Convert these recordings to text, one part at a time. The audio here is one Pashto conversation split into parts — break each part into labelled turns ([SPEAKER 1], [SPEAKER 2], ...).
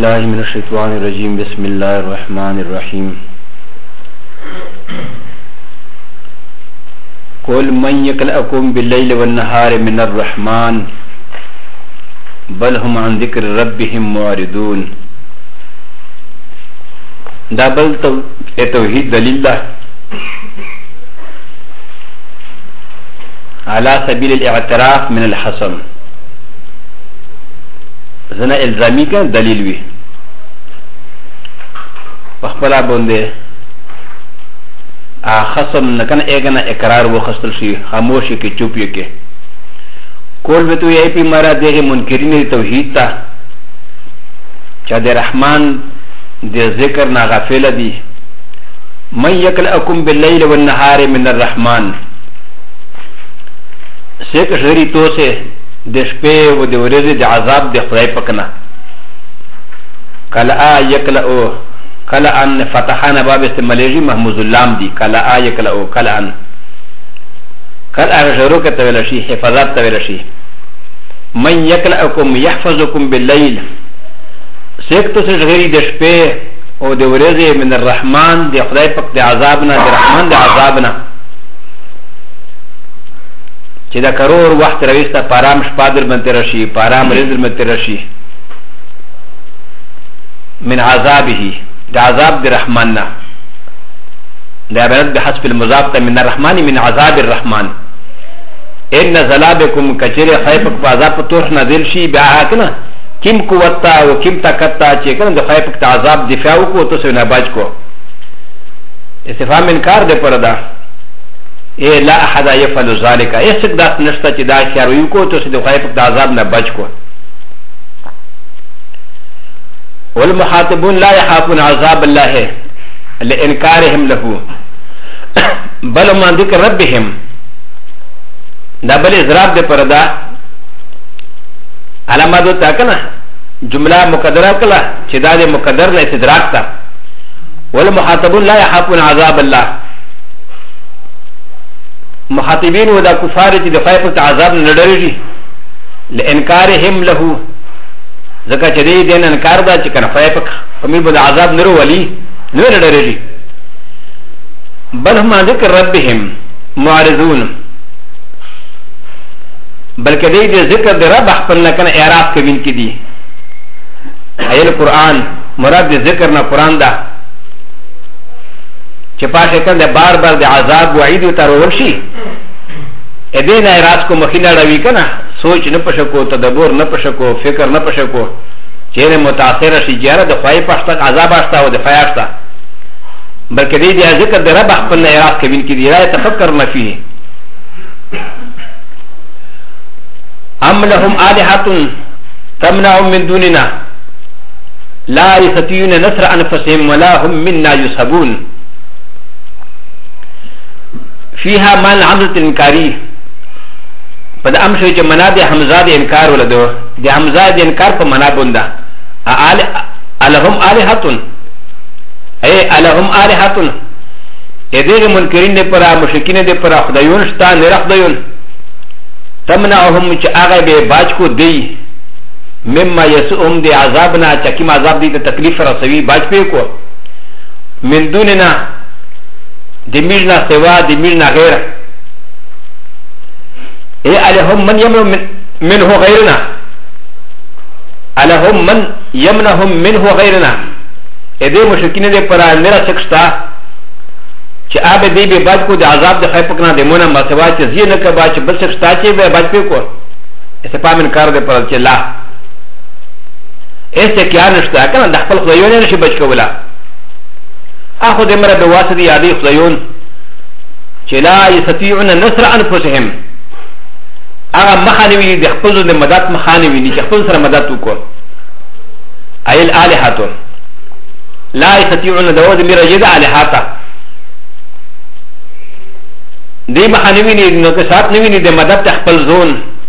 [SPEAKER 1] بالله من الشيطان الرجيم بسم الله الرحمن الرحيم قل من يكلأكم بالليل والنهار من الرحمن بل هم عن ذكر ربهم معرضون دا بل توحید دلیل ده على سبيل الاعتراف من الحسن زنا الزامی کا دلیل وی بخبلا بونده خصم نکن ایگنا اقرار و خستل شی خاموشی کی چوپی کی کول بتو یای پی مرا دیگه منکرین توحید تا چا دی رحمان دی ذکر نا غافل دی من یکلأکم باللیل والنهار من الرحمن سیک شری تو سے د شپې و د ورځې د عذاب د خدای پکنه کلا یکلأو کلا ان فتحانه باب استعمالیږي محمود اللام دی کلا یکلأو کلا ان کلا شروع کته ویل شي حفاظت ته ویل شي من یکلأکم یحفظکم باللیل سیکتو سے غیری د شپې او د ورځې من الرحمن د خدای پک د عذابنا د رحمان د عذابنا چې دا کرور وخت رويسته پارام شپادر منته رشي پارام رزل منته رشي من عذابه دا عذاب د رحماننا دا عبارت بحسب المضاف من الرحمن من عذاب الرحمن ان ذلابكم کچره خیفک په عذاب توخ نازل شي بیا کنه کیم قوت او کیم طاقت چې کنه د خیفک ته عذاب دفاع وکړو تو سونه باج کو استفهام انکار ده پردا اے لا احد يفعل ذلك ایسک داس نشتا چې دا خیار ویو کو تو سده خیفک د عذاب نه بچ کو والمخاطبون لا يخافون عذاب الله لانكارهم له بل ما ذكر ربهم دا بل اضراب ده پردا علامات تا کنه جمله مقدره کلا چې دا د مقدر نه استدراک تا والمخاطبون لا يخافون عذاب الله مخاطبین و دا کفار چې د خیفت عذاب نه ډریږي لانکارهم له ځکه چې دې دین انکار دا چې کنه خیفت امیر به عذاب نه ورولی نه ډریږي بل هم ذکر ربهم معرضون بلکې دې ذکر د رب خپل نه کنه اعراض کوي کې دي ایل قران مراد د ذکر نه قران دا چې پاشه کنده بار بار د عذاب وعید تر ورشي ا دې نه راز کو مخینه راوي کنه سوچ نه پښکو تدبر نه پښکو فکر نه پښکو چیرې متاثر شي جاره د خوای پښتک عذاب آستا او د فیاشتا بلکې دې ذکر د رب خپل نه راز کوي کې دی راي تفکر نه فيه ام لهم الهه تمنعهم من دوننا لا يستطيعون نصر انفسهم ولا هم منا يصحبون فيها مال عمزة الانكاري فده امشو چه منا ده حمزه ده انکار ولدو ده حمزه ده انکار پا منا بنده الهم آلهتون اے الهم آلهتون ادیغ منکرین ده پرا مشکین ده پرا خدایون شتا نرخ دیون تمنعهم چه آغای بے باج کو دی مما یسعهم ده عذابنا چکیم عذاب دی ده تکلیف رسوی باج پی کو من دوننا دميرنا سوا دميرنا غير اي عليهم من يمنع منه غيرنا عليهم من يمنعهم منه غيرنا اذا مشركين دي پر نرا شخصتا چې اب دې به باج کو د عذاب د خیپک نه دمونه ما سوا چې زی نه کبا چې بل شخصتا چې به باج په کو اسه پامن کار دې پر چې لا ایسه کیا نشته کنه د خپل خدایونه نشي بچ کولا اخو دې مره به واسطه یادې خدایون چې لا یستطيعون نصر انفسهم هغه مخانوي د خپل د مدد مخانوي چې خپل سره مدد وکړي ایل الہاتو لا یستطيعون داود میرا جدا الہاتا دې مخانوي نو که سات نوي د مدد خپل زون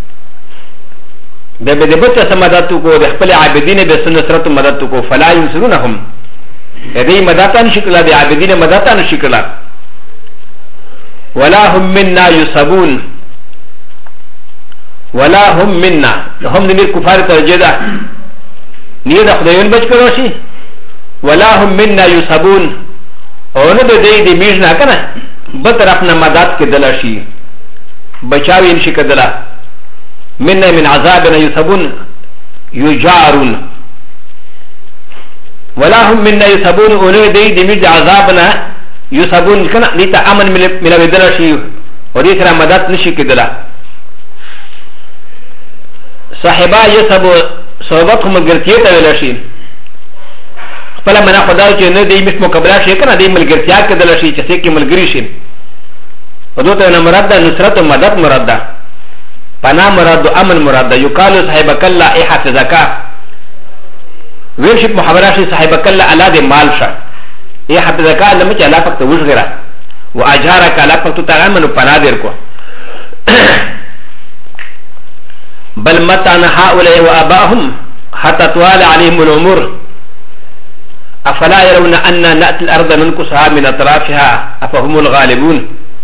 [SPEAKER 1] به به د بت سره مدد وکړي د خپل عابدین به سنت مدد وکړي فلا ينصرونهم هذه مداتان شكلا دي عابدين مداتان شكلا ولا هم منا يصابون ولا هم منا هم نمير كفار ترجدا ني د خدایون بچ کړو شي ولا هم منا يصبون او نه د دې د میژ نه کنه به طرف نه مدد کېدل شي بچاوي نشي کېدل منا من عذابنا يصبون يجارون ولا هم منا يصبون او نه د دې د میژ عذابنا يصبون کنه دې ته امن ملويدل شي او دې سره مدد نشي کېدل صاحبا يصبو صحبتهم الګرتيه ته ویل شي فلا منا خدا چې نه دی مش مقابله شي کنه دی ملګرتیا کېدل شي چې څه کې ملګری شي ودوته نه مراد ده نصرت او مدد مراد ده پنا مراد او امن مراد ده یقال صاحبک الله ای حفظک ویل شي محاوره شي صاحبک الله الا د مال شه ای حفظک لم چې الله پک ته وژغره واجارک الله پک ته تعامل پنا دیر کو بل متى هؤلاء واباهم حتى طوال عليهم الامور افلا يرون ان ناتي الارض ننقصها من اطرافها افهم الغالبون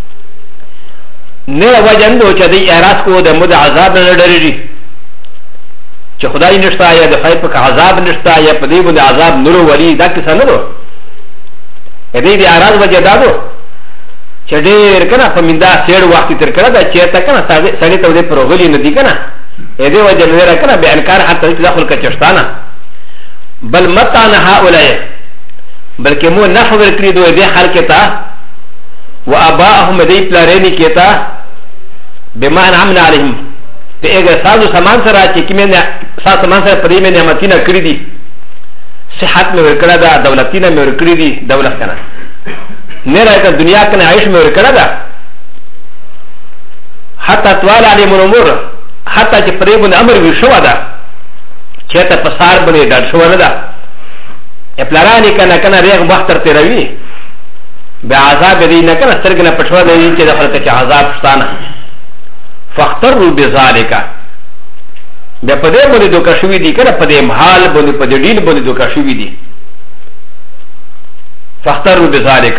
[SPEAKER 1] نه وجندو چې د اعراض کو د مد عذاب نه ډریږي چې خدای نشتا یا د خیر په عذاب نشتا یا په دې باندې عذاب نورو ولی دا کیسه نه ده دې د اعراض وجه دا ده چې ډېر کنه په مندا سیر وخت تر کړه دا چې تا کنه سړی ته دې پروغلی نه دی کنه دې وجه نه کنه به انکار حتی تدخل کچشتانه بل متان هؤلاء بلکې مو نفع ورکړي دوی دې حال کې تا و اباهم دې پلارېنی کې تا بما انعمنا عليهم ته اگر سازو سامان سره چې کیمه ساز سامان سره پرې مې نعمتونه کړې دي صحت مې ورکړه دا دولتینه مې ورکړې دي دولت کنه نه راځه دنیا کنه عيش مې ورکړه دا حتی طوال عليهم الامور حتی چې پرې باندې امر وی شو دا چې ته پسار باندې ډډ شو نه دا پلارانی کنه کنه ریغ وخت تر تیروي به عذاب دې نه کنه سترګ نه پټو دی چې دخل ته عذاب شتانه فاختروا بذلك به په دې باندې دوکا شوې دي کنه په دې محال باندې په دې ډیل باندې دوکا شوې دي فاختروا بذلك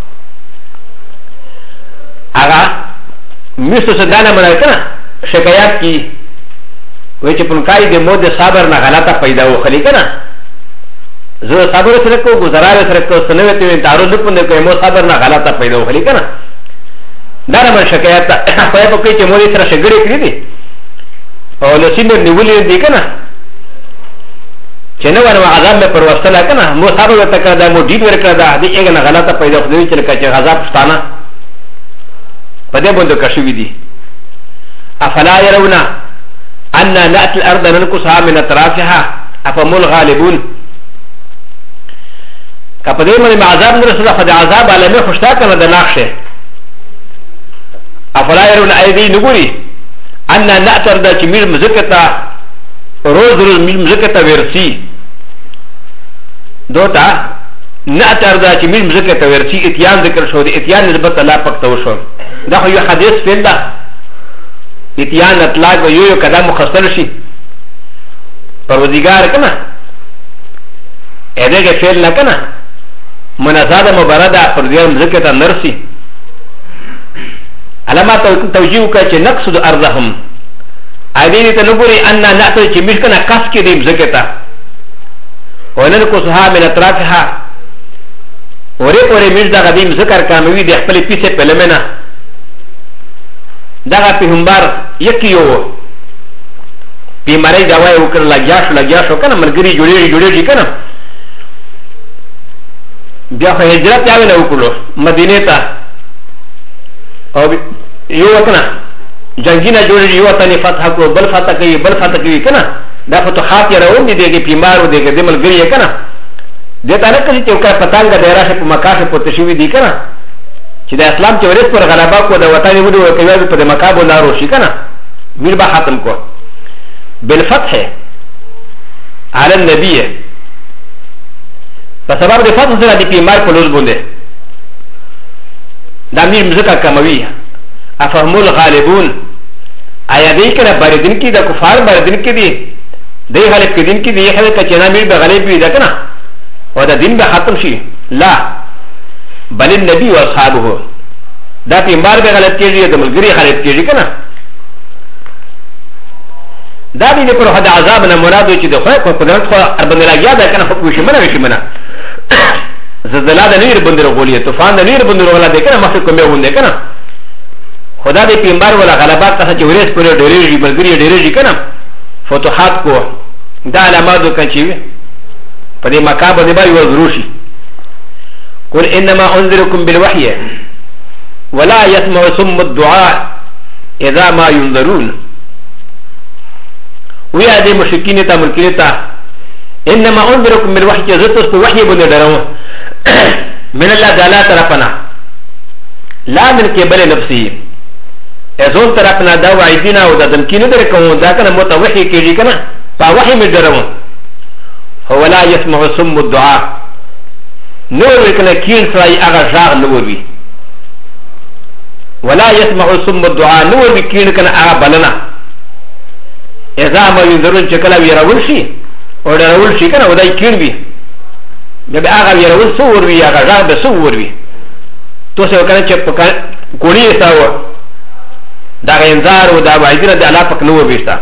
[SPEAKER 1] هغه مستو سدانه مړ کنه شکایت کی وای چې پونکای د مو د صبر نه غلطه پیدا وخلی کنه زه صبر سره کو گزارا سره کو سنوي ته تعرض په نه کوي مو صبر نه غلطه پیدا وخلی کنه دا نه شکایت په کوي چې مو سره شګړې کړې دي او لسین نیولې دي کنه چې نو ونه عذاب په پروستله کنه مو صبر وته کړه دا مو ډیر ورکړه دا دې یې نه غلطه پیدا وخلی چې لکه چې عذاب شتانه په دې باندې کښوي دي افلا يرون ان ناتي الارض ننقصها من اطرافها افهم الغالبون كقدر من عذاب رسول الله عذاب عالمي خوشتا كان دناخشه افلا يرون ايدي نغوري ان ناتي الارض كمير مزكتا روز روز مزكتا ورسي دوتا ناتي الارض كمير مزكتا ورسي اتيان ذكر شو دي اتيان نسبت الله پکتو شو دا خو یو حدیث فعل ده اتیان اطلاق و یو قدم مخصر شي پروردگار کنه اده که فعل نکنه منازاده مبارده پروردگار مذکر تا نرسی علامات توجیه که چه نقصد ارضهم ایدینی تا نگوری انا نعطل چه مشکنه قصد که دی مذکر تا وننکسها من اطرافها وری پوری مجد غدی مذکر کاموی دی اخپلی پیسه پلمنه دغه پیغمبر یکیو بیماری دوايي وکړه لګیا شو کنه ملګری جوړیږي کنه بیا هجرت یې نه وکړو مدینه ته او یو کنه جنگینه جوړیږي یو ته فتح کو بل فتح کوي کنه دا فتوحات یې راوړي دیږي بیمارو دیږي د ملګری کنه دته نه کوي چې یو کار پتانګ ډیره په مکه په تشوي دي کنه چې د اسلام چې ورس پر غلبا کو د وطن وډو کوي په مکابو لارو شي کنه میر به ختم کو بالفتح على النبي فسبب د فتح سره د پیمار په لوز باندې د امیر مزکا کموي افهم الغالبون ایا دې کنه باردین کې د کفار باردین کې دي د غالب کې دین کې دي هغه کچنا میر به غالب وي دا کنه او د دین به ختم شي لا بل النبي واصحابه دا پیغمبر به غلط کیږي د ملګری غلط کیږي کنه دا دې پر هدا عذاب نه مراد چې د خو قدرت خو اربن راګیا دا کنه خو شي منه زلزلہ د نیر بندر غولې طوفان د نیر بندر ولا د کنه مخکې کومه ونده کنه خدا دې پیغمبر ولا غلبات ته چې ورېس پر ډېرېږي بلګری ډېرېږي کنه فتوحات کو دا علامات وکړي په دې مکابه دې باندې وزروشي قل انما انذركم بالوحي ولا يسمع صم الدعاء اذا ما ينذرون ويا دي مشركين تا ملكين تا انما انذركم بالوحي جزتس بالوحي بن درو من الله تعالى طرفنا لا من قبل نفسي ازون طرفنا دا وعيدنا ودا دمكين دركم دا كان متوحي كيجي كنا فوحي من درو هو لا يسمع صم الدعاء نور كنا كين سراي اغا جاغ نور بي ولا يسمع صم الدعاء نور بي كين كنا اغا بلنا اذا ما ينذرون شكلا ويرول شي ورول شي كنا ودا كين بي جب اغا ويرول سور بي اغا جاغ بسور بي تو سو كنا چپ كوني ساو دا انذار ودا وعيدنا دا لا پک نور بيستا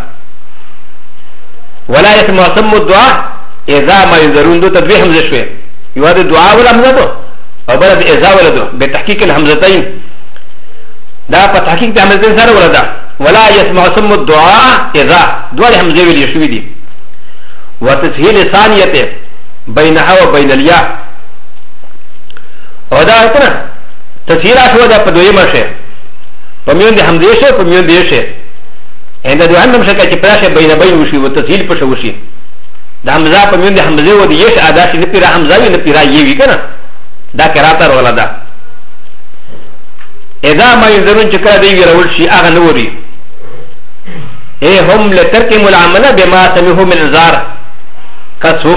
[SPEAKER 1] ولا يسمع صم الدعاء اذا ما ينذرون دو تدوي حمزه شوي يواد الدعاء ولا حمزه دو او بلد اذا ولا دو بتحقيق الحمزتين دا بتحقيق الحمزتين سره ولا دا ولا يسمع صم الدعاء اذا دعاء حمزه ویل شوي دي وتسهيل ثانيه بينها وبين الياء او دا کنه تسهيل شو دا په دویمه شه پمیون دي حمزه شه پمیون دي شه انده دوه هم شه چې پراشه بین وشي وتسهيل په شو وشي دا حمزه په من دي حمزه و دي يش ادا شي نپیرا حمزه وي نپیرا يوي کنه دا قرات ولا دا اذا ما ينذرون چکا دی ویرول شي اغه نوري اي هم لتركم العمل بما سمعوا من انذار قسم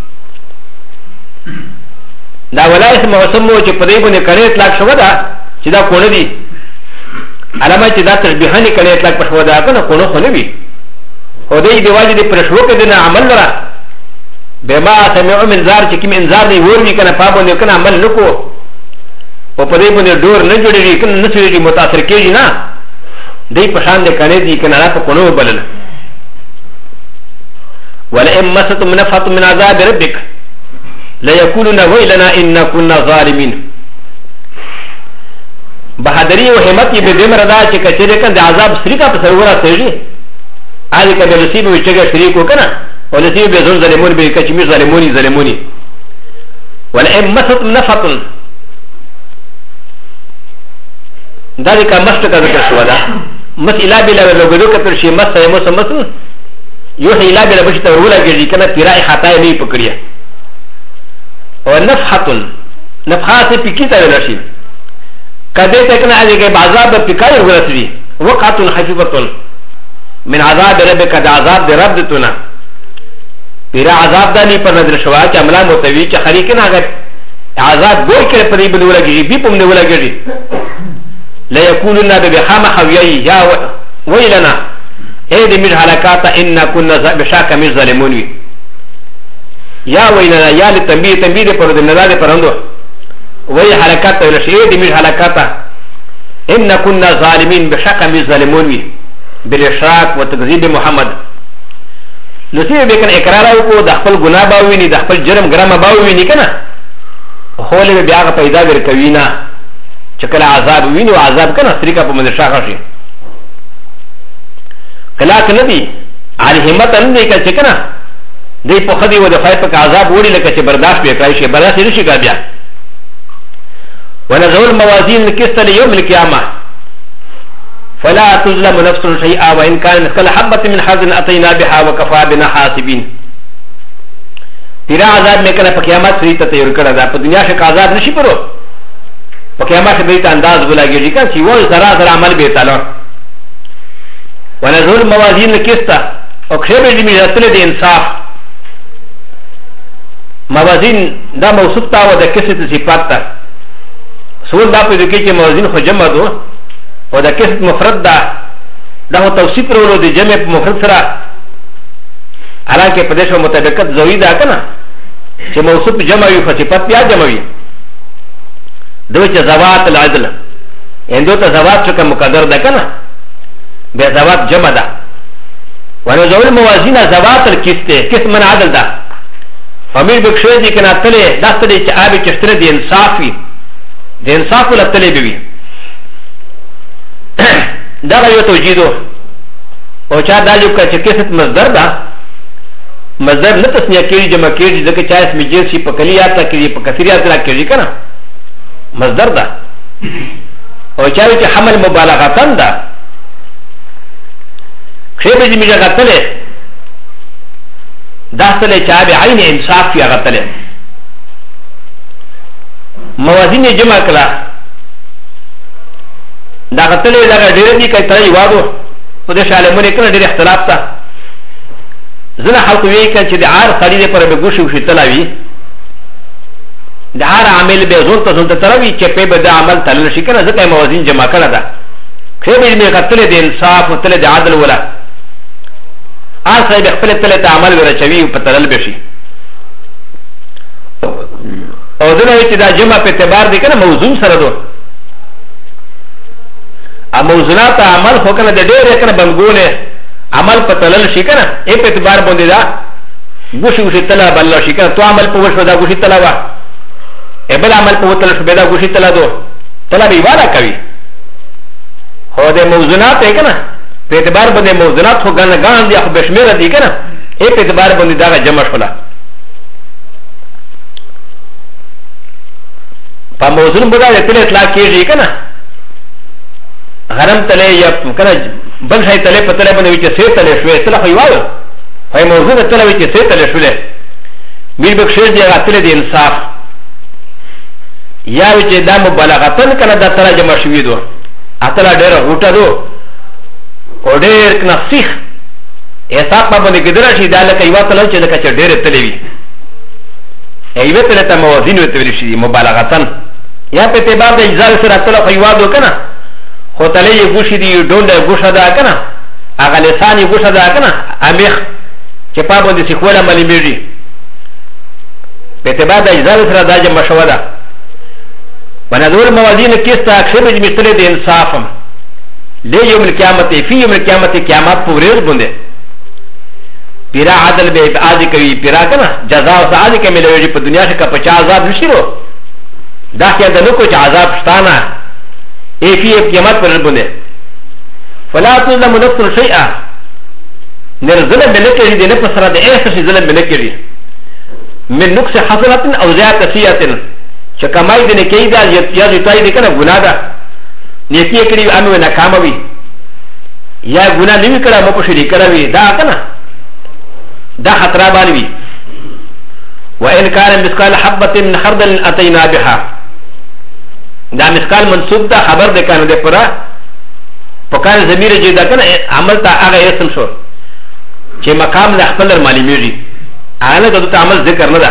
[SPEAKER 1] دا ولا اسم وسمو چې په دې باندې کړي اطلاق شو دا چې دا کول دي علامه چې دا تشبيهاني کړي اطلاق پښو دا کنه کولو خو نه وي او دې دی واجب دي پرشلو کې دنا عمل را بما سمعوا من انذار چې کوم انذار دی ورني کنه پابونه کنه عمل نکو او په دې باندې ډور نه جوړېږي کنه نه سړي متاثر کېږي نه دې په شان دې کړي دي کنه را په کونو بلل ولئن مستم نفحة من عذاب ربك ليقولون ويلنا إنا كنا ظالمين بهادري وهمت بذمر دا چې کچره کنه د عذاب سریکا په سرورا سړي هذه كان نصيب ويشجع شريكه كنا ونصيب بزون ظلمون بكشمير ظلموني ولئن مست نفط ذلك مشتك ذكر شوادا مس إلا بلا بلغدو كتر شيء مس يمس مس يوحي إلا بلا بشتا رولا جري كنا تراي خطايا لي بكريا ونفحة نفحات بكيتا ولاشي كذلك كنا هذه بعذاب بكاية ورسلي وقعة خفيفة من عذاب ربك دا عذاب دي رب دتنا پیرا عذاب دانی پر نظر شوا چې عملا متوی چې خریکنا اگر عذاب ګور کړي په دې بل ولګي بي پم نه ولګي لا يقولون بخام خوي يا ويلنا اي دې مر حرکات ان كنا بشاك من ظالمون يا ويلنا يا لتنبيه پر دې نزاده پرندو وي حرکات ولا شيء دې مر حرکات ان كنا ظالمين بشاك من ظالمون بالاشراك وتكذيب محمد لسي بكن اقرار کو دخل گناہ باوینی دخل جرم گرام باوینی کنا خول بیا پیدا ور کوینا چکل عذاب ویني عذاب کنا طریقہ په مدرسه شي کلا کندي علي همت ان دې کچ کنا دې په خدي و د فای په عذاب وړي لکه چې برداشت به کوي شي برداشت نشي کا بیا ونزول موازين القسط ليوم القيامه فلا تظلم نفس شيئا وان كان مثقال حبه من حزن اتينا بها وكفى بنا حاسبين تیرا عذاب میں کنا قیامت سری ته تیر کړه دا په دنیا کې عذاب نشي پرو په قیامت کې به انداز بلاږي چې چې و زرا عمل به تعالی ونزول موازين القسط او خیبه دې میراتله د انصاف موازين دا موصوف تا و د قسط صفات تا سول دا په دې کې چې موازين خو جمع دو و د قسط مفرد دا هو توصیف ورو د جمع مفرد سره حالانکه په دې شو مطابقت زوی دا کنه چې موصوف جمع وي صفات بیا جمع وي دوی چې زوات العدل اندو ته زوات څخه مقدر ده کنه به زوات جمع ده ونزول الموازين زوات الكست كست من عدل ده فمير بكشوي دي كنا تلي دستلي ابي كشتري دي انصافي دي انصاف ولا تلي بي دا غيو توجيدو او چا دالو کا كست مصدر ده مصدر نه تسنیه کیږي جمع کیږي ځکه چا اسم جنس شي په کلیات کې په کثریات را کیږي کنه مصدر ده او چا چې حمل مبالغه ده خيبه دي ميجا غتله داخله چا به عین انصاف یا غتله موازین جمع کړه دا غتله دا ډېر دي کوي ترې وادو په دې شاله مونږ کې ډېر اختلاف تا زنه خلق وی کړي چې د عار خريده پر به ګوشو شي تلاوي د عار عامل به زور ته زنت تلاوي چې په به د عمل تل شي کنه ځکه موازین جمع کړه دا خيبه دې غتله د انصاف او تل د عدل ولا آل صاحب خپل تل ته عمل ورچوي په تلل بشي او دنه چې دا جمع په اعتبار دي کنه موضوع سره دو ا موضوعات عمل خو کنه د ډېر کنه بنګونه عمل په تلل شي کنه ای په اعتبار باندې دا ګوشي ګوشي تلا بل شي کنه تو عمل په وشو دا ګوشي تلا وا ای بل عمل په وتل شو به دا ګوشي تلا دو تلا به والا کوي هو د موضوعات کنه په اعتبار باندې موضوعات خو ګان دي خو بشمیره دي کنه ای په اعتبار باندې دا جمع شولا په موضوع باندې تل اطلاق کیږي کنه غرم تله یا کنه بل شي تله په تله باندې چې سي تله شوې تله خو یوه هي موضوع تله چې سي تله شوې میر بخشش دی غتل دي انصاف یا چې دا مبالغتن کنه دا تله جمع شوې دو اتله ډېر غوټه دو او ډېر کنه سیخ احساس په باندې ګدره شي دا لکه یو تله چې لکه ډېر تله وي ایوه تله ته موازین وتویل شي مبالغتن یا په اعتبار د اجزا سره تله خو یو دو کنه خو تله یې ګوشي دی ډونډه ګوشه ده کنه هغه لسان یې ګوشه ده کنه امیخ چې په باندې سیخوله ملي میږي په اعتبار د اجزا سره دا جمع شوه ده ونظور موازین کیستا اکشبج مستری د انصافم لی یوم القیامت فی یوم القیامت قیامت په ورځ باندې پیرا عدل به عادی کوي پیرا کنه جزا او سعادت کې ملوي په دنیا کې په 50 عذاب نشیرو دا کې د نو کو چې عذاب شتانه ای فی قیامت پر باندې فلا تظلم نفس شیئا نرزل بنکری دې نه پسره د ایسه ظلم بنکری من نقص حسنات او زیات سیئات چې کمای دې نه کیدا یا دې تای دې کنه ګناه ده نیکی کړي امه ناکام وي یا ګناه نیوي کړه مو په شری کړه وي دا کنه دا خطر باندې وي وان كان مثقال حبه من خردل اتينا بها دا مثقال منصوب دا خبر ده کنه ده پرا پکار ضمیر جې دا کنه عمل تا هغه اسم شو چې مقام له خپل معلومیږي هغه د عمل ذکر نه ده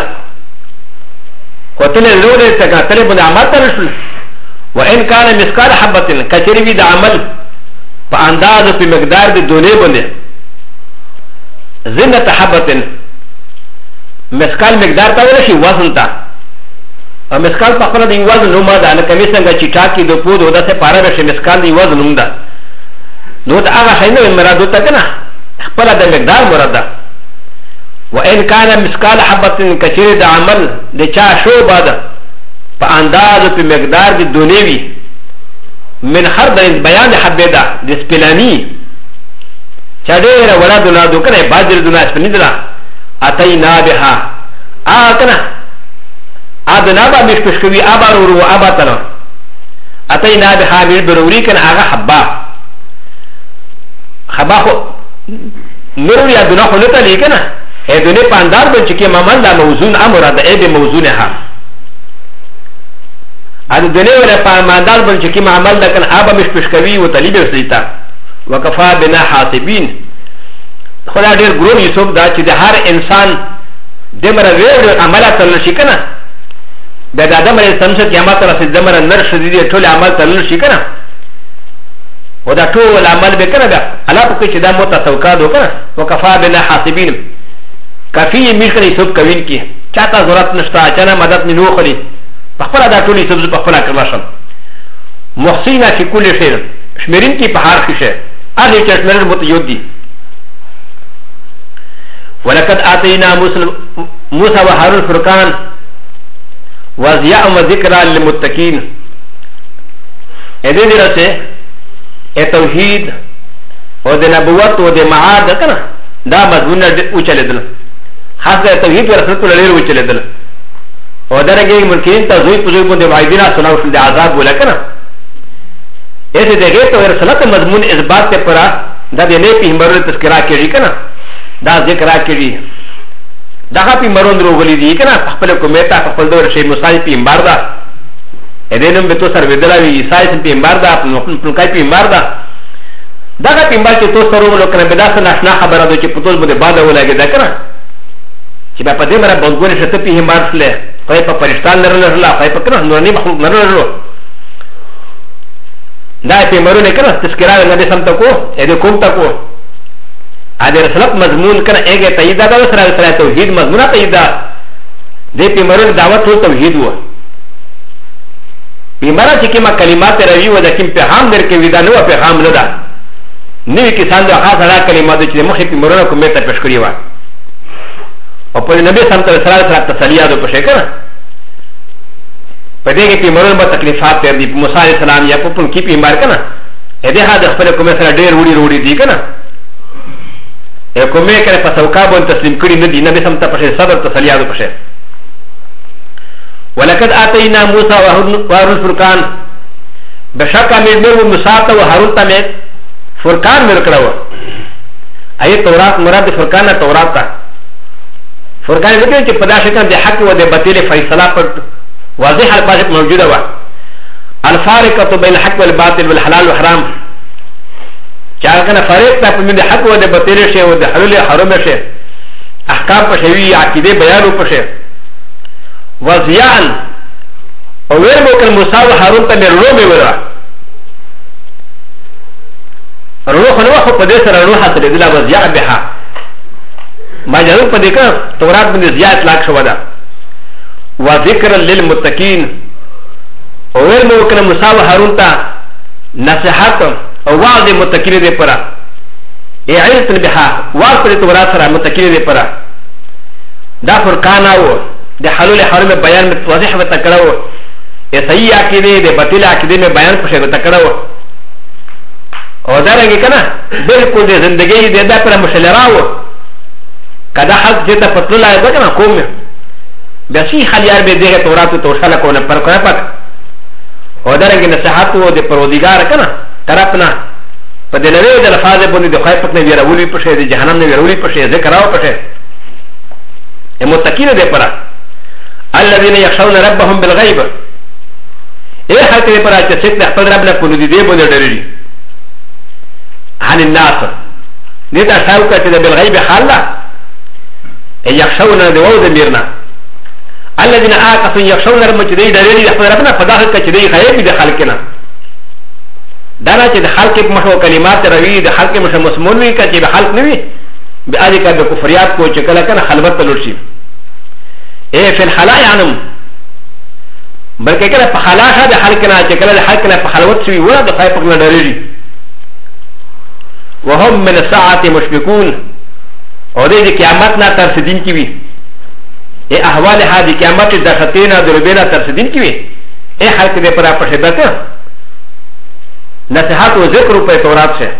[SPEAKER 1] قتل لوره تکاتل بده عمل ترشل وان كان مثقال حبه کچری وی د عمل په انداز په مقدار د دونه باندې زنه حبه مثقال مقدار ته ورشي وزن تا او مثقال په خپل د وزن نوم ده نه کمی څنګه چې ټاکی د پود ودا څخه پاره به مثقال دی وزن نوم ده نو دا هغه شی نه مراد ته کنه خپل د مقدار مراد ده وان كان مثقال حبه کچری د عمل د چا شو بعد په انداز په مقدار د دونیوي من خرد بیان حبه ده د سپلانی چا ډېر ولا دنا دوکنه بادر دنا سپنیدلا اتینا بها کنه ادنا با مش پشکوي ابار ورو اباتنا اتینا بها مش بروري کنه هغه حبه خبا خو نور یا دنا خو لته لیکنه ا دونه پاندار به چې کې ممن دا موزون امر ده ای به موزونها ا دونه ولا پاندار به چې کې عمل ده کنه ابا مش پشکوي او طالب وسیتا وکفا بنا حاسبین خدا ډیر ګرو یوسف دا چې د هر انسان دمر ویل عمل تل شي کنه د ادم علیه السلام څخه قیامت راځي دمر نر شدید ټول عمل تل شي کنه و دا ټول عمل به کنه دا الله په کې چې دا متسوکا دو کنه وکفا بنا حاسبین کافی میخلی سب کوین کی چاته ضرورت نشته چانه مدد نه نوخلی په خپل دا ټول سب په خپل کړل شم محسینا فی کل شیء شمیرین کی په هر شی هغه چې شمیر متیود دي ولقد آتينا موسى وهارون الفرقان وضياء وذكرى للمتقين. هذه دراسة التوحيد ود نبوت ود معاد كنا دا مضمون وچلدل خاصه التوحيد ورسول الله وچلدل ودرجه ممكن تزوي پزوي بند وعيدنا سناو في العذاب ولا كنا ایسے دیکھے تو رسالت مضمون اثبات تے پرا دا دے نے پیغمبر تذکرہ کیږي کنا دا ذکر کیږي دا پی مرون روغلی دی کنا خپل کومیتا خپل دور شی موسی پیغمبر دا ادینم به تو سر ودلاوی عیسی پیغمبر دا خپل کای پیغمبر دا دا پیغمبر چې تو سره ولو کنه به دا څه ناشنا خبره ده چې پتول بده باده ولګی دا کنه چې په دې مره بوګونه شته پیغمبر سره پای په پرشتان لرله پای په کنه نور نه مخلوق نه لرله دا پیغمبرونه کنه تذکرہ نه سم تکو اې دې کوم تکو ا دې رسالت مضمون کنه اګه تایید دا سره توحید مضمونه تایید دې پیغمبرونه دعوت ټول توحید و پیغمبر چې کما کلمات روي و د کوم پیغام درکې ودا نو پیغام نه ده نوی کسان دا خاص را کلمات چې مخې پیغمبرونه کومه ته پېښ کړی و او په نبی سم ته سره تسلیه ده په شکل په دې کې پیغمبرونه په تکلیفات تر دي موسی عليه السلام یا په پون کې پیغمبر کنه دې هدا خپل کومه سره ډېر وړي دي کنه کومه کړه په څوکا باندې تسلیم کړی نه دي نبی سم ته په صبر تسلیه ده په شکل ولقد آتينا موسى وهارون الفرقان بشكا من موسى وهارون تمت فرقان مرکړو اي تورات مراد فرقان تورات تا فرقان دې چې په داسې کې د حق او د باطل فیصله پر واضح الفاظ موجوده و الفارقه بين الحق والباطل والحلال والحرام چا کنه فرق ته په د حق او د باطل شی او د حلال او حرام شی احکام په شی عقیده بیان په شی وضيان او وير موكل موسى وهارون ته رومي ورا روح نوح قدسر روح حصل دلا وضياء بها ما جرب قدكا تورات من زياد لاك شودا وذكر للمتقين او وير موكل موسى وهارون ته نصيحت او وعظ المتقين دي پرا اعيت بها وعظ تورات سره متقين دي پرا دا فرقان او د حلول حرم بیان میں واضح وتا کړو ای صحیح عقیده د باطل عقیده میں بیان پښه وتا کړو او دا رنګ کنه بالکل د زندگی د دا پر مشلراو کدا حق چې ته پتل لای وکنه کوم بیا شي خلیار به دغه تورات تو شاله کو نه پر کړه پک او دا رنګ نصيحت او د پروردگار کنه طرفنا په دې لوي د الفاظ باندې د خیر پک نه ویراولي پښه د جهنم نه ویراولي پښه ذکر او پښه متقین دې پره الذين يخشون ربهم بالغيب ايه حتى يبرا تسيت نحفظ ربنا كل دي بون دري عن الناس نتا شاوكا بالغيب حالا يخشون دوود ميرنا الذين آكسوا يخشون ربهم كدي دري يحفظ ربنا فداخل كدي غيب دي خلقنا دانا چې د خلق په مشو کلمات روي د خلق مشو مسمون وي کچې به خلق نه وي به اځي کا به کفریات کو چې کله کنه خلوت تلوشي اے فی الحلا یعنم بلکہ کله په حلا شاده خلق نه چې کله خلق نه په خلوت شوی ولا د خای په نه ډریږي وهم من الساعه مشفقون او د قیامت نه ترسدین کی وی اے احوال هادي قیامت د خطینا دربینا ترسدین کی وی اے خلق دې پر په شدت نصیحت او ذکر په تورات سے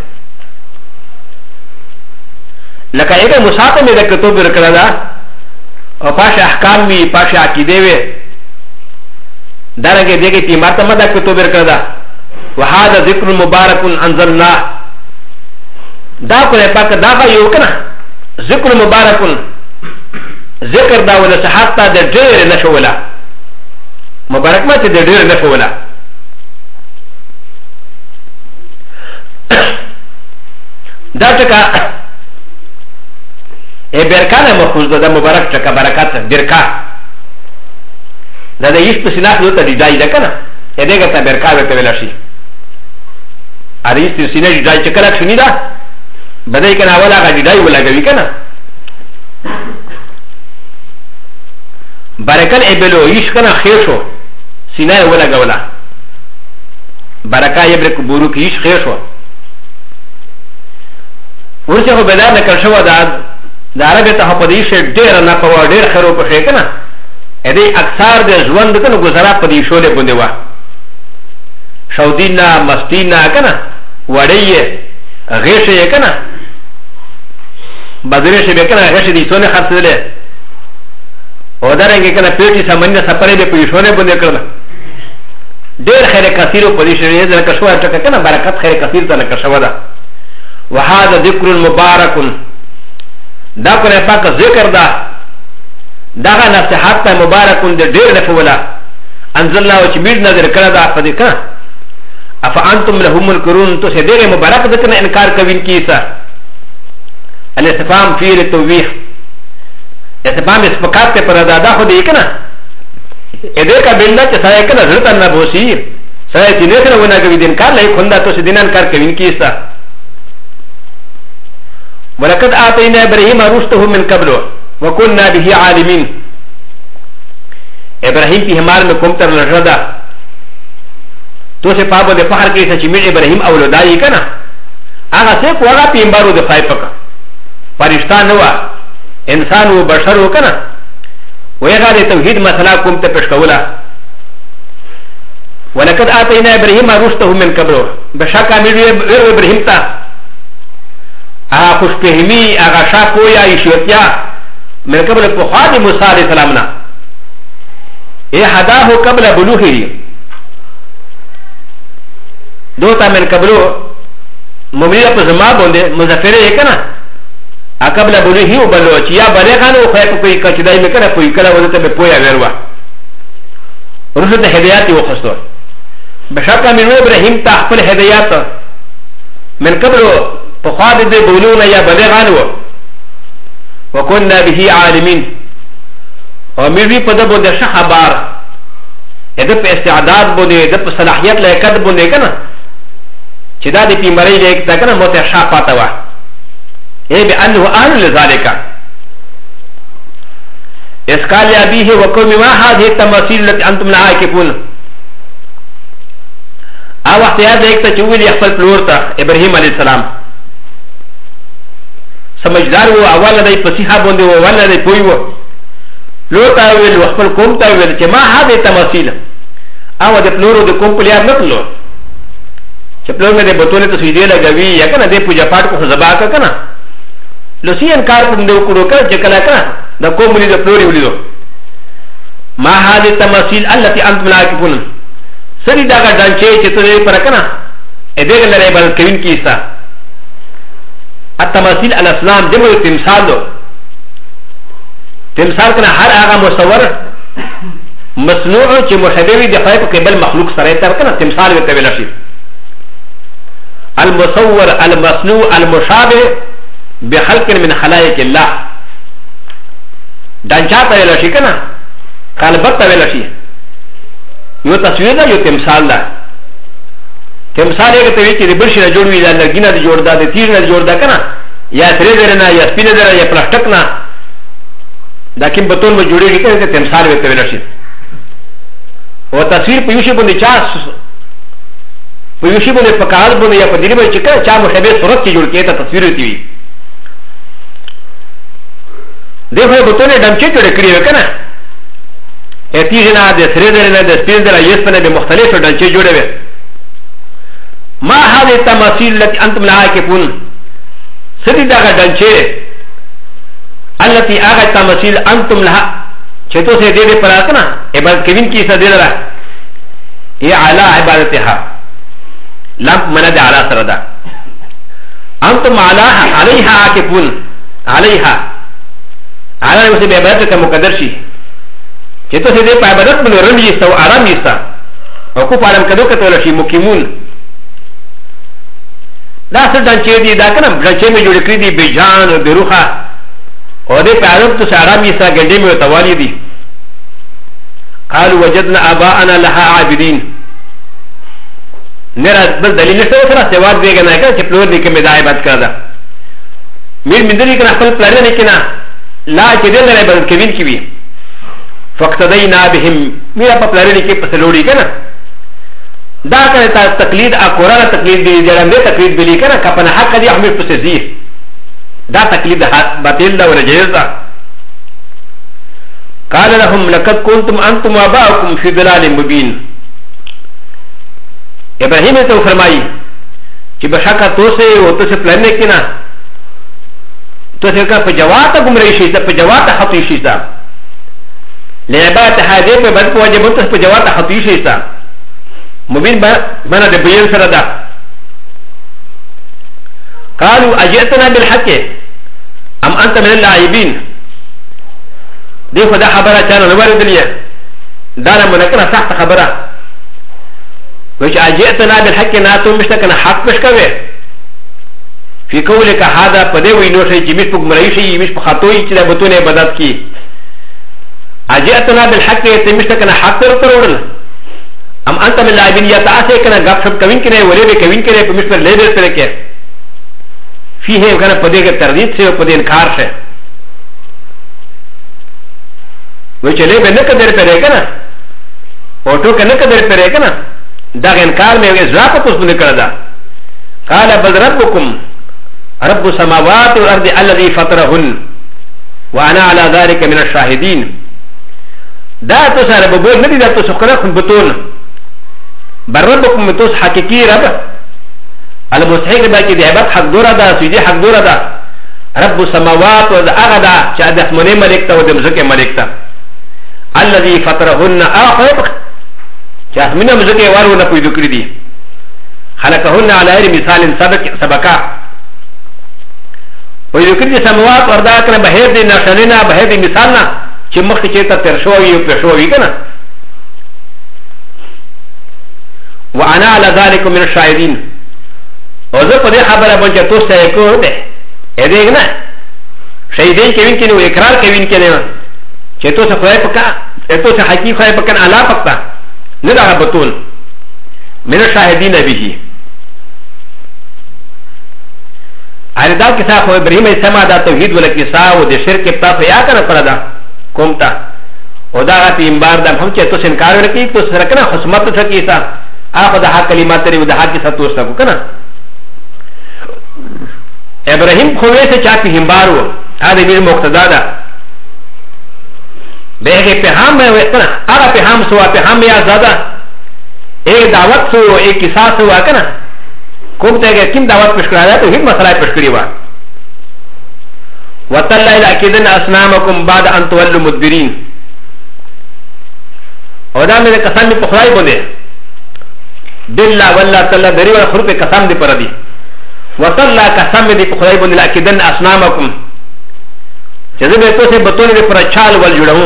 [SPEAKER 1] لکه ایک مصاحب میں د کتب ورکړه دا او پاش احکام وی پاش عقیده وی دارنګه دغه تی ماته مده کتب ورکړه وهذا ذکر مبارک انزلنا دا کوله پاک دا یو کنه ذکر مبارک ذکر دا ولا صحت د ډېر نشولا مبارک ما ته د ډېر نشولا دا ټکا ا برکانه مخوز ده مبارک ټکا برکات برکا دا د یش په سینه نو ته دی دا کنه ا دغه ته برکا وته ویل شي ا دې سینه دی چې کله شنی دا بدای کنه اوله غا دی ولا غوي کنه برکل ابلو یش کنه خیر شو سینه ولا غولا برکا یبرک بورو کې یش خیر شو ورته خو بدل نکړ شو دا د عربي ته په دې شی ډېر نه په ډېر خرو په شی کنه ا دې اکثر د ژوند کنه گزارا په دې شولې باندې وا شودینا مستینا کنه وړې غیشه کنه بدرې شي به کنه غیشه دې څونه خرڅلې او درنګ کنه پیټي سامان سفرې به په شولې باندې کړل ډېر خیر کثیر په دې شی دې لکه شو ټکه کنه برکت خیر کثیر ته لکه شو ده وهذا ذکر مبارک دا کنه پاک ذکر ده دغه نصيحت ته مبارک د ډېر نفولا انزل الله چې میر نظر کړه دا په دې کنه افانتم لهم القرون تو سه ډېر مبارک ده کنه انکار کوین کیسه الاستفهام فی التوبیح استفهام اسفقات پر ادا خو دې کنه ا دې کا بنده چې سایه کنه ضرورت نه بوسی سایه چې نه سره ونه کوي دین کار لای خوندا تو سه دین انکار کوین کیسه ولقد آتينا إبراهيم رشده من قبل وكنا به عالمين إبراهيم في همار में कुमतर लड़दा तो से पापो de फखर के सच में इब्राहिम औलादाई कना आगा से कोगा पिंबारो de फाइ पका फरिश्ता नवा इंसान वो बशर हो कना वेगा de तौहीद मसला कुमते पेशकौला ولقد آتينا إبراهيم رشده من قبل بشكا من إبراهيم تا خوش فهمی اغا شاپویا ایشیتیا من قبل پخواد موسیٰ علیہ السلام نا اے حداہ قبل بلوحی دوتا من قبلو مملیہ پا زمان بونده مزفره کنا قبل بلوحی و بلو چیا بلیغانو خواہ پا کوئی کچدائی میں کنا کوئی کلا وزتا بے پویا ویروا رسول ہدایاتی وخستو بشاکا من ابراہیم تا اخفل ہدایات من قبلو فخاد دي بولونا يا بلغانو وكنا به عالمين وميري پدبو ده شخبار ادب استعداد بونه ادب صلاحيت لایقت بونه کنه چې دا دي پیمبري لیک تا کنه موته شا پاتا وا اي بانه اهل لذلك اسقال ابيه وقوم ما هذه التماثيل التي انتم لها عاكفون ا وخت یاد لیک ته چویل خپل پلورتا ابراهيم عليه السلام سمجھدار وہ اول دای پسیحا بونده و اول دای پوی و لوتا ویل خپل کوم تا ویل چې ما هغه تماثيل او د پلورو د کوم پلیار نه پلو چې پلور مې د بوتونه ته سیدې لګوي یا کنه د پوجا پاٹ کو زبا کا کنه لسی انکار کوم دی وکړو کنه چې کله کنه د کوم لري د پلوري ولیدو ما هغه تماثيل التي انتم لاکفون سری دا ډانچې چې ته پر کنه ا دې لري بل کوین کیسه التماثيل الاسلام دمو تمثال تمثال كنا هر آغا مصور مصنوع چه مشابهی دفعی پا قبل مخلوق سرائی تر کنا تمثال بتویل شید المصور المصنوع المشابه بخلق من خلائق الله دانچا تویل شید کنا قلبت تویل شید یو تصویر دا یو تمثال دا تمثال ایک توی چې د برشي نه جوړ وي دا لرګي نه جوړ دا د تیر نه جوړ دا کنه یا سره در نه یا سپینه در یا پلاستیک نه دا کوم بتون به جوړیږي کنه تمثال وته ویل شي او تصویر په یوشي باندې چا په یوشي باندې په کاغذ باندې یا په دلی باندې چې کله چا مشابه صورت کې جوړ کړي ته تصویر وتی وي دغه بتونه دمچې جوړ کړی وکنه اتیږي نه د سره در نه د سپینه در یا سپینه د مختلفو دمچې جوړوي ما هذه التماثيل التي انتم لها عاكفون سدي دغه دنچه التي اغا التماثيل انتم لها چتو سے دے دے پر اکنا عبادت کوین کی سدی لرا یہ اعلی عبادتها لم من د اعلی سردا انتم عليها عاكفون عليها على وسه به عبادت کا مقدر شي چتو سے دے پر عبادت من رمی استو آرام استا او کو پالم کدو کتو شي مقیمون دا سر دانچه دی دا کنم دانچه میں جوڑ کری دی بیجان و بیروخا او دے پہ عرب تو سارامی سا گنڈے میں توالی دی قالوا وجدنا آباءنا لها عابدین نرا بس دلیل نشتا و سرا سواد دے گا نا کنا چه پلور دی کمی دا عبادت کرده میر من دلی کنا خپل پلاری نکنا لا چه دل در عبادت کوین کی بی فاقتدینا بهم میرا پا پلاری نکی پس لوڑی کنا دا کنه تقلید اقرار تقلید دی جرمه تقلید بلی کنه کپنه حق دی احمد پس زیر دا تقليد باطل دا ولا جائز دا قال لهم لقد كنتم انتم واباؤكم في ضلال مبين ابراهيم تو فرمائی کہ بشکا تو سے وہ تو سے پلان کی نا تو سے کا پجواتا گمراہی شیدا پجواتا خطی شیدا لعبات هذه په بد په وجه مت په جواب خطي شيستا مبين بنا د بيان سره دا قالوا اجئتنا بالحق ام انت من اللاعبين دي خدا خبره كان نور دنيا دا منكره صح خبره وش اجئتنا بالحق ناتو مشتكنا حق مشكوي في قولك هذا پدې وینو شي چې مش په مرای شي مش په خطوي چې د بتونه بدات کی اجئتنا بالحق تمشتكنا حق ترورل ام انت من اللاعبين يتاسي كنا غاب شب كوين كنه ولي كوين كنه بمشتر ليبر تركه فيه كان پدې کې تردید سے پدې انکار سے و چلے به نه کدر پرې کنه او ټو کنه کدر پرې کنه دا انکار مې زړه په پوس باندې کړه دا قال بل ربكم رب السماوات والارض الذي فطرهن وانا على ذلك من الشاهدين دا تو سره به بول ندی دا تو سخره خو بتون بر ربكم تو حقيقي رب المستحق باقي دي عبادت حق دورا دا سيدي حق دورا دا رب السماوات والاغدا چا د اسمنه ملک ته او د مزکه ملک ته الذي فطرهن اخر چا اسمنه مزکه وارو نه پوي دکړي دي خلقهن على غير مثال سبقا وي دکړي سماوات وردا کنه بهر دي نشانه بهر دي مثالنا چې مخکې چې ته تر شوی او پر شوی کنه وانا على ذلك من الشاهدين او زه په دې خبره باندې تاسو ته کوم ده اې دې نه شهیدین کوي کنه او اقرار کوي کنه چې تاسو خدای پکا تاسو حقیقت خدای پکا اعلی پکا نه دا بتول من الشاهدين به اردا کیسه خو ابراهیم سما دا توحید ول کیسه او د شرک په تاسو یا کنه پردا کومتا او دا غتی امبار دا هم چې تاسو انکار وکړي تو سره کنه خصمت څه کیسه اخو د حق کلمات لري د حق څه توسه کو کنه ابراهیم خو یې څه چاته امبار و ا دې مقتدا ده به په هم وي کنه هغه په هم سو په هم یا زاده ایک دعوت سو ایک کیسه سو کنه کومته کې کوم دعوت پېښ کړه ته هیڅ مسله پېښ کړی و وتلا الى اكيدن اسنامكم بعد ان تولوا مدبرين او دا مې قسم په خدای باندې بالله والله تعالی دری ور خرپ قسم دې پر دي وتلا قسم دې په خدای باندې اكيدن اسنامكم چې دې ته څه بتول دې پر چال ول جوړو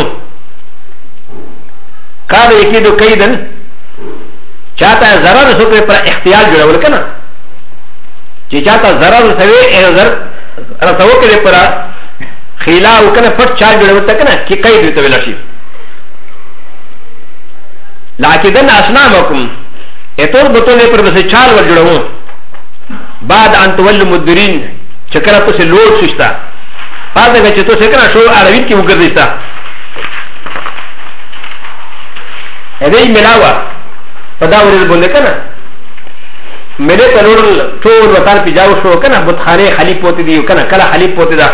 [SPEAKER 1] کار یې کېدو کېدن چاته zarar سو پر اختیار جوړول کنه چې چاته zarar سوي زر رسو کې پر خیلا او کنه پټ چا جوړول ته کنه کې کای دې ته ویل شي لکن اسنامکم اتور بتونه پر بس چال ور جوړو بعد ان تول مدبرین چکر په لوټ شتا پاتې چې تو څنګه شو اړوي کې وګرځیتا دې ملاوا په دا ورل باندې کنه مې ته لوړ ټول وطن پیجاو شو کنه بتخانه خلی پوت دی کنه کله خلی پوت دا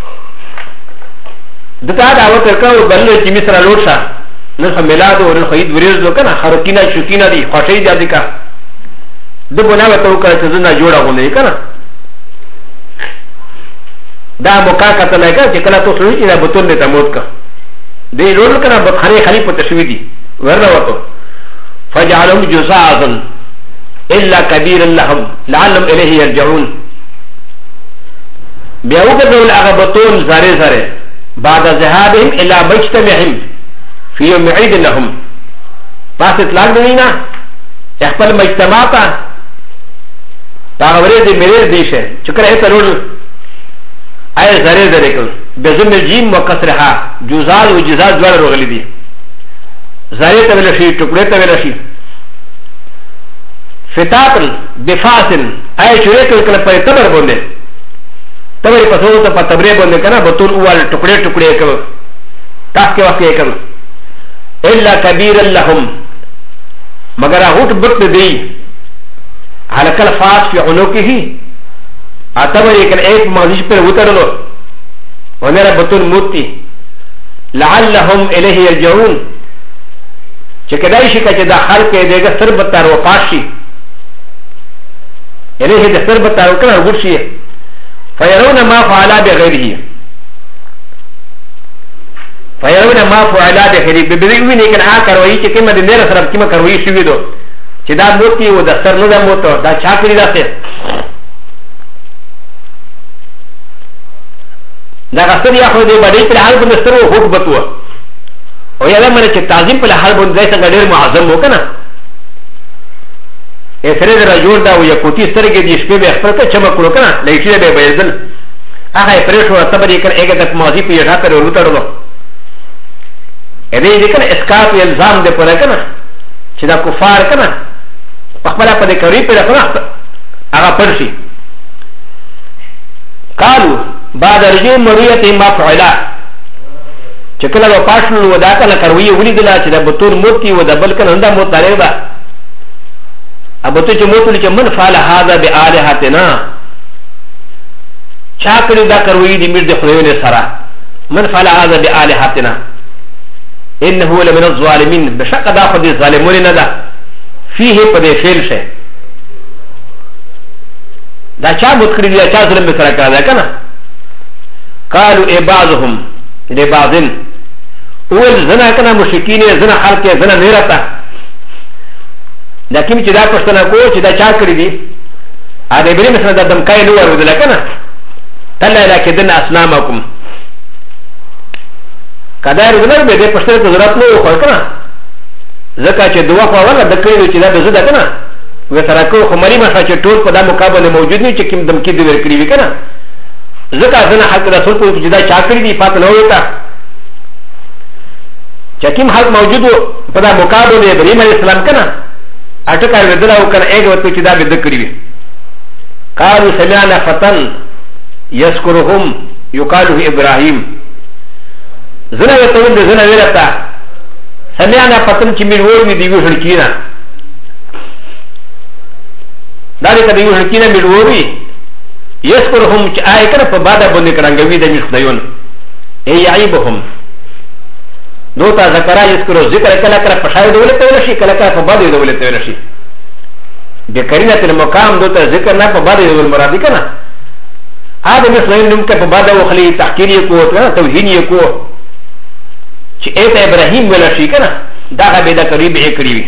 [SPEAKER 1] دتا دا وته کاو بل چې مصر لوړ شه نو میلاد او خید ورز لو کنه خرکینا شکینا دی خوشی دی کا د بناوه تو کړه چې زنه جوړه غونې کنه دا موقع کته نه کړه چې کله تو سوي چې دا بوتل ته موت کا دی لوړ کنه بتخانه خلی پوت شوی دی ورنه وته فجعلهم جزازا الا كبير لهم لعلهم اليه يرجعون بيوجدوا الاغبطون زاري زاري بعد ذهابهم الى مجتمعهم في يوم عيد لهم پاس اطلاق دنینا اخبر مجتماعتا تاغوری دی میریر دیشه چکر ایتا رول آئے زاري زاري کل بزم الجیم و کسرها جزاز و جزاز دوار روغلی دی زاري تولشی ٹکڑے تولشی فتاتل بفاسن اي شريكل كلا پر تبر بونده تبر پسو ته پتبره بونده کنه بتول اول ټکړه ټکړه کړ تاسو واقع کړ الا كبير لهم مگر هوت بت دی على كل فاس في عنقه اتبري كان ايه مغزيش پر وترلو ونرى بطول موتي لعلهم اليه يرجعون چكدايشي كا دا خلق ديگا سربتار وفاشي اليه دا سربتار وكنا غرشي فيرون ما فعلا بغيره فيرون ما فعلا بغيره ببريوين كان آكر وهي چه كما دنير سرب كما كروي شوي دو چه دا موتي و دا سر ندا موتو دا چاكري دا سي دا غسر یا خود دی بڑی پر حال بند سترو خوک بطوه او یادا منه چه تعظیم پر حال بند دای سنگا دیر معظم ہو کنا ای سره در جور دا و یا کوتی سترگی دی شپی بی اخبر که چمک کرو کنا لیشی دا بی بیزل آخا ای پریشو رتبر یکن ایگا دک موضی پی یشا پر رو ترلو ای دی کنا اسکات و الزام دی پر کنا چه دا کفار کنا پخبلا پا دی کوری پر کنا آغا پرشی قالو بعد رجوع مريته ما فعلا چکلا و پاشل و دا کنه کروی ولی دلا چې د بطور موتی و د بل کنه انده موت لري با ابته چې موت لري چې من فعل هذا بالهاتنا چا کړی دا کروی دی میر د خدایونه سره من فعل هذا بالهاتنا انه لمن الظالمين بشک دا خو دي ظالمون نه ده فيه په فعل شه دا چا موت کړی دی چا ظلم به سره کړی کنه قالوا اي بعضهم لبعض اول زنا كنا مشركين زنا خلق زنا نيرتا لكن چې دا پښتنه کو چې دا چا کړی دي ا دې بری مثلا د دمکای نو ورودل کنه تلا لکدن اسلامکم کدا ورودل به دې پښتنه ته ضرورت نه خو کنه زکه چې دوا خو ولا د کړی چې دا به زده کنه و سره کو خو مری ما چې ټول په دا مقابله موجود نه چې کوم دمکی دی ور کړی وی کنه زکه زنه حق رسول کو چې دا چا کړی دی پات نه وتا چې کوم حق موجود په دا مقابله ابراهيم عليه السلام کنه اټکار ودل او کنه ایګ وته چې دا به د کړی وی قالوا سمعنا فتن يذكرهم يقال ابراهيم زنه ته د زنه ورتا سمعنا فتن چې می ور می دی وړکینا دا دې کدی وړکینا می وروي يذكرهم آيكنا فبادا بني كرانغوي دمي خدايون اي يعيبهم دوتا ذكرا يذكروا ذكر كلا كلا فشاي دولة تولشي كلا كلا فبادا دولة تولشي بكرينة المقام دوتا ذكر نا فبادا دولة مرادي كنا هذا مثلين نمك فبادا وخلي تحكير يكو توهين يكو چه ايتا ابراهيم ولشي كنا داغا بيدا قريب اي قريبي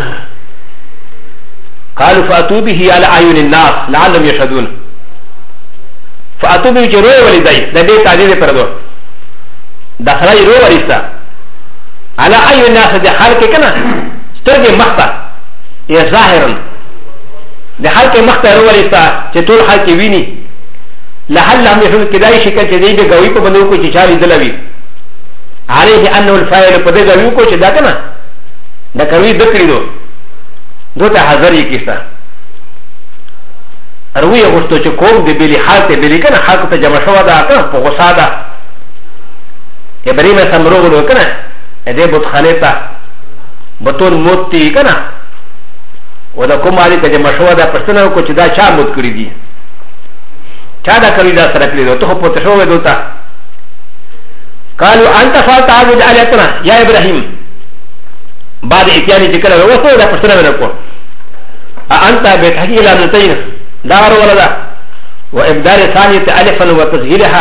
[SPEAKER 1] قالوا فاتوا به على عيون الناس لعلهم يشهدون فاتو به چې روی ولیدای د دې تعدیل پردو د خلای روی ولیستا علی ای الناس د خلق کنا سترګې مخته یا ظاهرا د خلق مخته روی ولیستا چې ټول خلق ویني لعل هم يفهم کدای شي چې دې به غوي په بندو کو چې چاري دلوي عليه انه الفاعل په دې غوي کو چې دا کنا د کوي دکړي دوته حاضر یې کیسه روی غوښتو چې کوم د بلی حالت بلی کنه حق ته جمع شو دا کنه په غصه ده ابراهيم سم روغلو کنه دې بوت خلیفہ بتون موتی کنه و دا کوم علي ته جمع شو دا پښتنه کو چې دا چا موت کړی دي چا دا کړی دا سره کړی ته په تشو ودوتا قالوا انت فعلت هذا عليتنا يا ابراهيم بعد اتياني ذكر وصل دا پښتنه ورکو انت بتحقيق لامتين دار ولدا وابدال ثانيه الفا وتسهيلها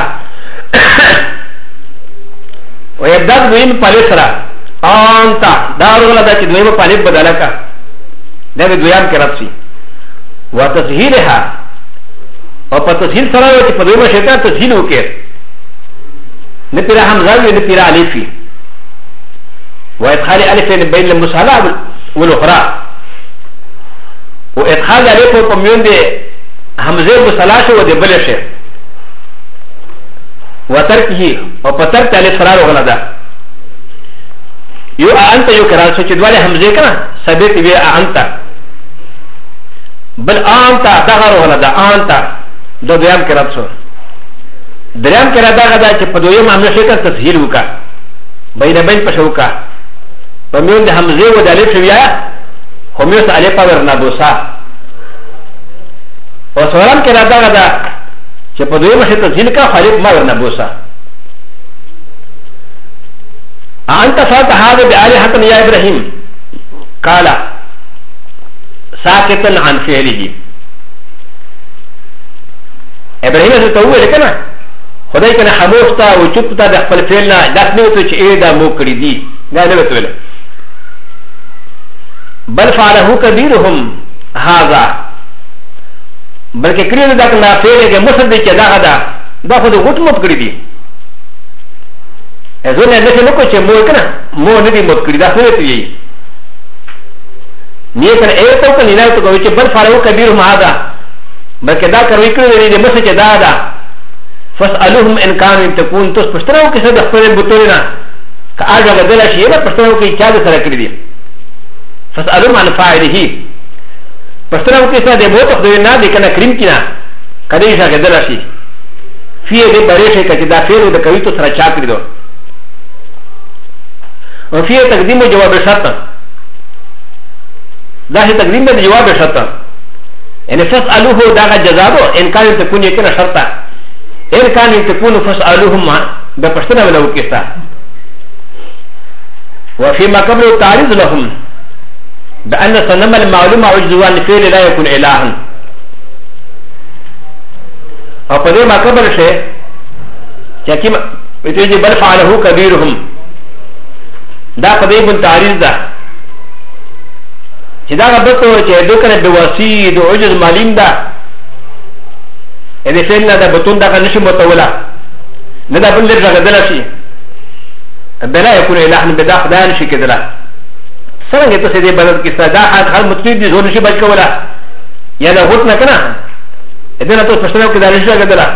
[SPEAKER 1] وابدال دوين بالسرا انت دار ولدا چې دویم پالب بدلکا دا به دویام کې راځي وتسهيلها او په تسهيل سره چې په دویمه شیطان تسهيل وکړي نه پیرا حمزه نه پیرا الفي وادخال الف بين المصالح والاخرى وادخال الف په میون دي حمزه مصالح و دي بلشه وتركه او پترک الف فرار وغلدا یو انت یو کرا چې دواله حمزه کنا ثابت وی انت بل انت دغه وغلدا انت دو دیام کرا څو دریم کرا دغه چې په دویم حمزه شته تسهیل وکا بین بین پښوکا په میون د حمزه و د الف ویا هميوس الف ورنا دوسا و سلام کرا دغه چې په دوی مشه تنزیل کا خالق ما ورنه بوسا انت فات هذا بآلهة يا ابراهيم قال ساكتا عن فعله ابراهيم سے تو ویل کنا خدای کنه خاموش تا او چوپ تا د خپل فعل نه داس نه وته چې اې دا مو کړی دي دا نه وته بل فعله كبيرهم هذا بلکې کړي دا کنه فعل کې مسد کې دا خو د غټ مت کړی دي ازونه نه نو کو چې مو کنه مو نه دي مت کړی دا خو ته یي نه کنه اې ته کنه نه ته کوي چې بل فعله كبيرهم هذا بلکې دا کوي کړی دي مسد چې دا فاسألوهم إن كانوا تكون تس پشتراو کسا د خپل بطولنا که آجا غدل شیئے نا پشتراو که چا د سره کړی دي فاسألوهم عن فاعله پشتراو کسا د موت خدوی نا دی کنه کریم کنا کدی شا غدل شی فیه دی بریشه که دا فیلو د کوي تو سره چا کړی دو او فیه تقدیم و جواب شرط دا سی تقدیم د جواب شرط یعنی فاسألوه دا غا جزادو ان كانوا تكون یکنه شرطا إن كان تكون فاسألوهم بپشتنا ولو كستا وفيما قبل التعريض لهم بأن صنم المعلوم عجزوان فعل لا يكون إلها وقد ما قبل شيء يكيم يتجي بل فعله كبيرهم دا قديم التعريض دا چې دا غبطو چې دوکنه بواسي دو عجز معلوم دا ا د فعل نه د بتون دغه نشي متولا نه دا بل لږه غدل شي بلا يكون اله نه بدا خدای نشي کېدلا څنګه ته دې بدل کې صدا هر متفید دي زور نشي بچ کولا یا دا غوت نه کنه اذن ته پښتنو کې دا نشي غدلا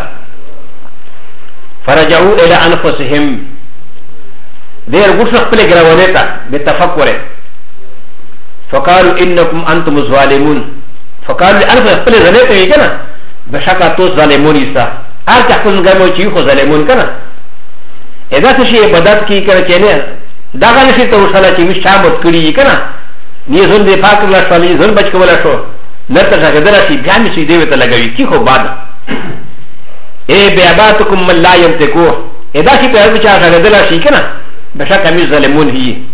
[SPEAKER 1] فرجعوا الى انفسهم دیر غوت خپل ګراونه تا بتفکر فقالوا انكم انتم ظالمون فقالوا انفس خپل زنه ته کنه بشكا تو ظالمون يسا هر تحكم غير چي خو ظالمون كنا اذا شيء بدات کی کر چنه دا غل شي تو صلا چي مش شامت کړي كنا ني زون دي پاک الله صلي زون بچ کولا شو نرته څنګه درشي بیا مي شي دیوته لګوي کی خو بعد اي بياباتكم من لا ينتقو اذا شي په هغه چا څنګه درشي كنا بشكا مش ظالمون هي